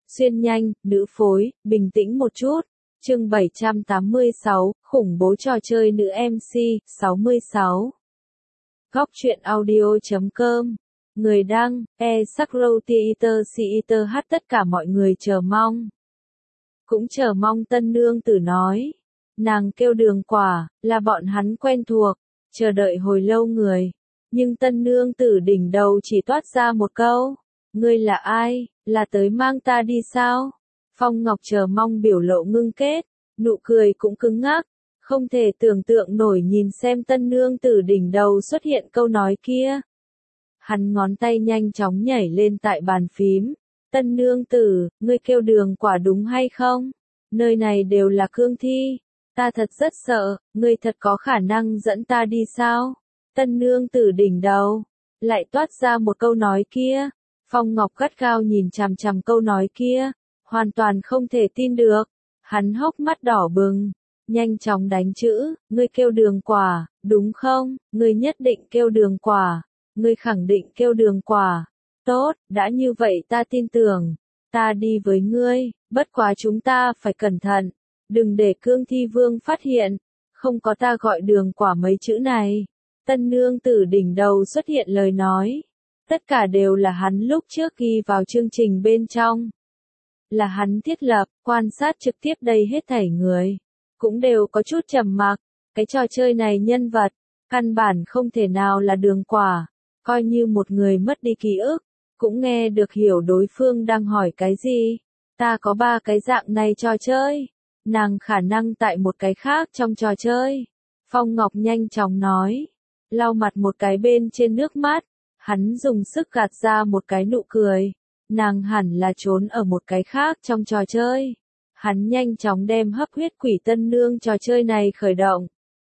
Xuyên nhanh, nữ phối, bình tĩnh một chút. Chương 786, khủng bố trò chơi nữ MC, 66. Góc truyện audio.com. Người đăng, Sakrow Theater hát tất cả mọi người chờ mong. Cũng chờ mong tân nương tử nói. Nàng kêu Đường Quả, là bọn hắn quen thuộc, chờ đợi hồi lâu người. Nhưng tân nương tử đỉnh đầu chỉ toát ra một câu. Ngươi là ai, là tới mang ta đi sao? Phong Ngọc chờ mong biểu lộ ngưng kết, nụ cười cũng cứng ngắc, không thể tưởng tượng nổi nhìn xem tân nương tử đỉnh đầu xuất hiện câu nói kia. Hắn ngón tay nhanh chóng nhảy lên tại bàn phím. Tân nương tử, ngươi kêu Đường Quả đúng hay không? Nơi này đều là cương thi. Ta thật rất sợ, ngươi thật có khả năng dẫn ta đi sao? Tân nương tử đỉnh đầu, lại toát ra một câu nói kia. Phong Ngọc gắt gao nhìn chằm chằm câu nói kia, hoàn toàn không thể tin được. Hắn hốc mắt đỏ bừng, nhanh chóng đánh chữ, ngươi kêu Đường Quả, đúng không? Ngươi nhất định kêu Đường Quả, ngươi khẳng định kêu Đường Quả. Tốt, đã như vậy ta tin tưởng, ta đi với ngươi, bất quá chúng ta phải cẩn thận, đừng để Cương Thi Vương phát hiện, không có ta gọi Đường Quả mấy chữ này. Tân nương tử đỉnh đầu xuất hiện lời nói. Tất cả đều là hắn lúc trước ghi vào chương trình bên trong. Là hắn thiết lập, quan sát trực tiếp đây hết thảy người. Cũng đều có chút trầm mặc, cái trò chơi này nhân vật, căn bản không thể nào là Đường Quả. Coi như một người mất đi ký ức, cũng nghe được hiểu đối phương đang hỏi cái gì. Ta có 3 cái dạng này trò chơi. Nàng khả năng tại một cái khác trong trò chơi. Phong Ngọc nhanh chóng nói. Lau mặt một cái bên trên nước mắt. Hắn dùng sức gạt ra một cái nụ cười. Nàng hẳn là trốn ở một cái khác trong trò chơi. Hắn nhanh chóng đem hấp huyết quỷ tân nương trò chơi này khởi động.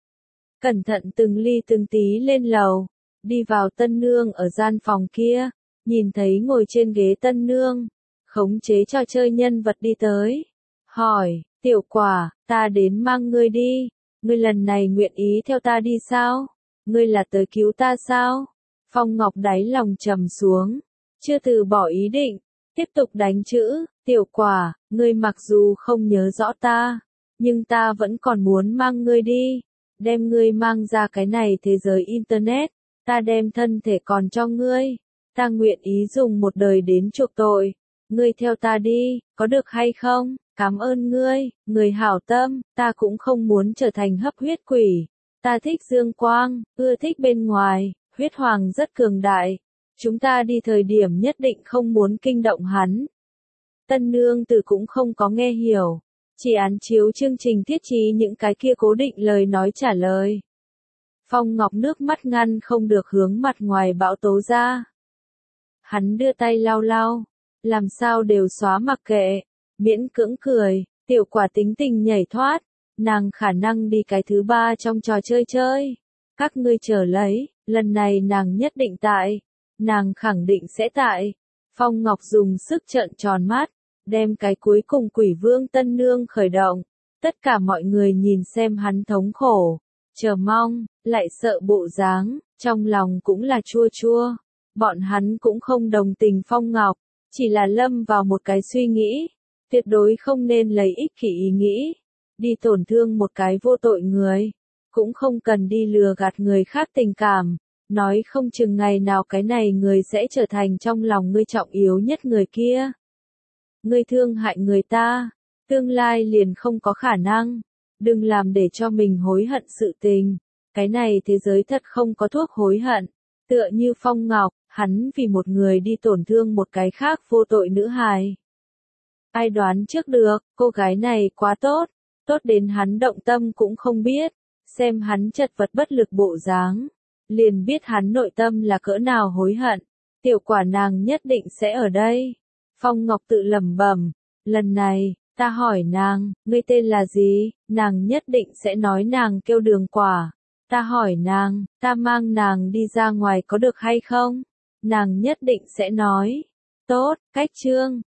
Cẩn thận từng ly từng tí lên lầu. Đi vào tân nương ở gian phòng kia. Nhìn thấy ngồi trên ghế tân nương. Khống chế trò chơi nhân vật đi tới. Hỏi, Tiểu Quả, ta đến mang ngươi đi. Ngươi lần này nguyện ý theo ta đi sao? Ngươi là tới cứu ta sao? Phong Ngọc đáy lòng trầm xuống, chưa từ bỏ ý định, tiếp tục đánh chữ, Tiểu Quả, ngươi mặc dù không nhớ rõ ta, nhưng ta vẫn còn muốn mang ngươi đi, đem ngươi mang ra cái này thế giới Internet, ta đem thân thể còn cho ngươi, ta nguyện ý dùng một đời đến chuộc tội, ngươi theo ta đi, có được hay không? Cảm ơn ngươi, người hảo tâm, ta cũng không muốn trở thành hấp huyết quỷ, ta thích dương quang, ưa thích bên ngoài. Huyết Hoàng rất cường đại, chúng ta đi thời điểm nhất định không muốn kinh động hắn. Tân nương tử cũng không có nghe hiểu, chỉ án chiếu chương trình thiết trí những cái kia cố định lời nói trả lời. Phong Ngọc nước mắt ngăn không được hướng mặt ngoài bão tố ra. Hắn đưa tay lau lau, làm sao đều xóa mặc kệ, miễn cưỡng cười, Tiểu Quả tính tình nhảy thoát, nàng khả năng đi cái thứ 3 trong trò chơi chơi. Các ngươi chờ lấy. Lần này nàng nhất định tại, nàng khẳng định sẽ tại. Phong Ngọc dùng sức trợn tròn mắt, đem cái cuối cùng quỷ vương tân nương khởi động. Tất cả mọi người nhìn xem hắn thống khổ, chờ mong, lại sợ bộ dáng, trong lòng cũng là chua chua. Bọn hắn cũng không đồng tình Phong Ngọc, chỉ là lâm vào một cái suy nghĩ, tuyệt đối không nên lấy ích kỷ ý nghĩ, đi tổn thương một cái vô tội người. Cũng không cần đi lừa gạt người khác tình cảm, nói không chừng ngày nào cái này người sẽ trở thành trong lòng ngươi trọng yếu nhất người kia. Ngươi thương hại người ta, tương lai liền không có khả năng, đừng làm để cho mình hối hận sự tình, cái này thế giới thật không có thuốc hối hận, tựa như Phong Ngọc, hắn vì một người đi tổn thương một cái khác vô tội nữ hài. Ai đoán trước được, cô gái này quá tốt, tốt đến hắn động tâm cũng không biết. Xem hắn chật vật bất lực bộ dáng, liền biết hắn nội tâm là cỡ nào hối hận. Tiểu Quả nàng nhất định sẽ ở đây. Phong Ngọc tự lẩm bẩm, lần này, ta hỏi nàng, ngươi tên là gì? Nàng nhất định sẽ nói nàng kêu Đường Quả. Ta hỏi nàng, ta mang nàng đi ra ngoài có được hay không? Nàng nhất định sẽ nói, tốt, cách chương.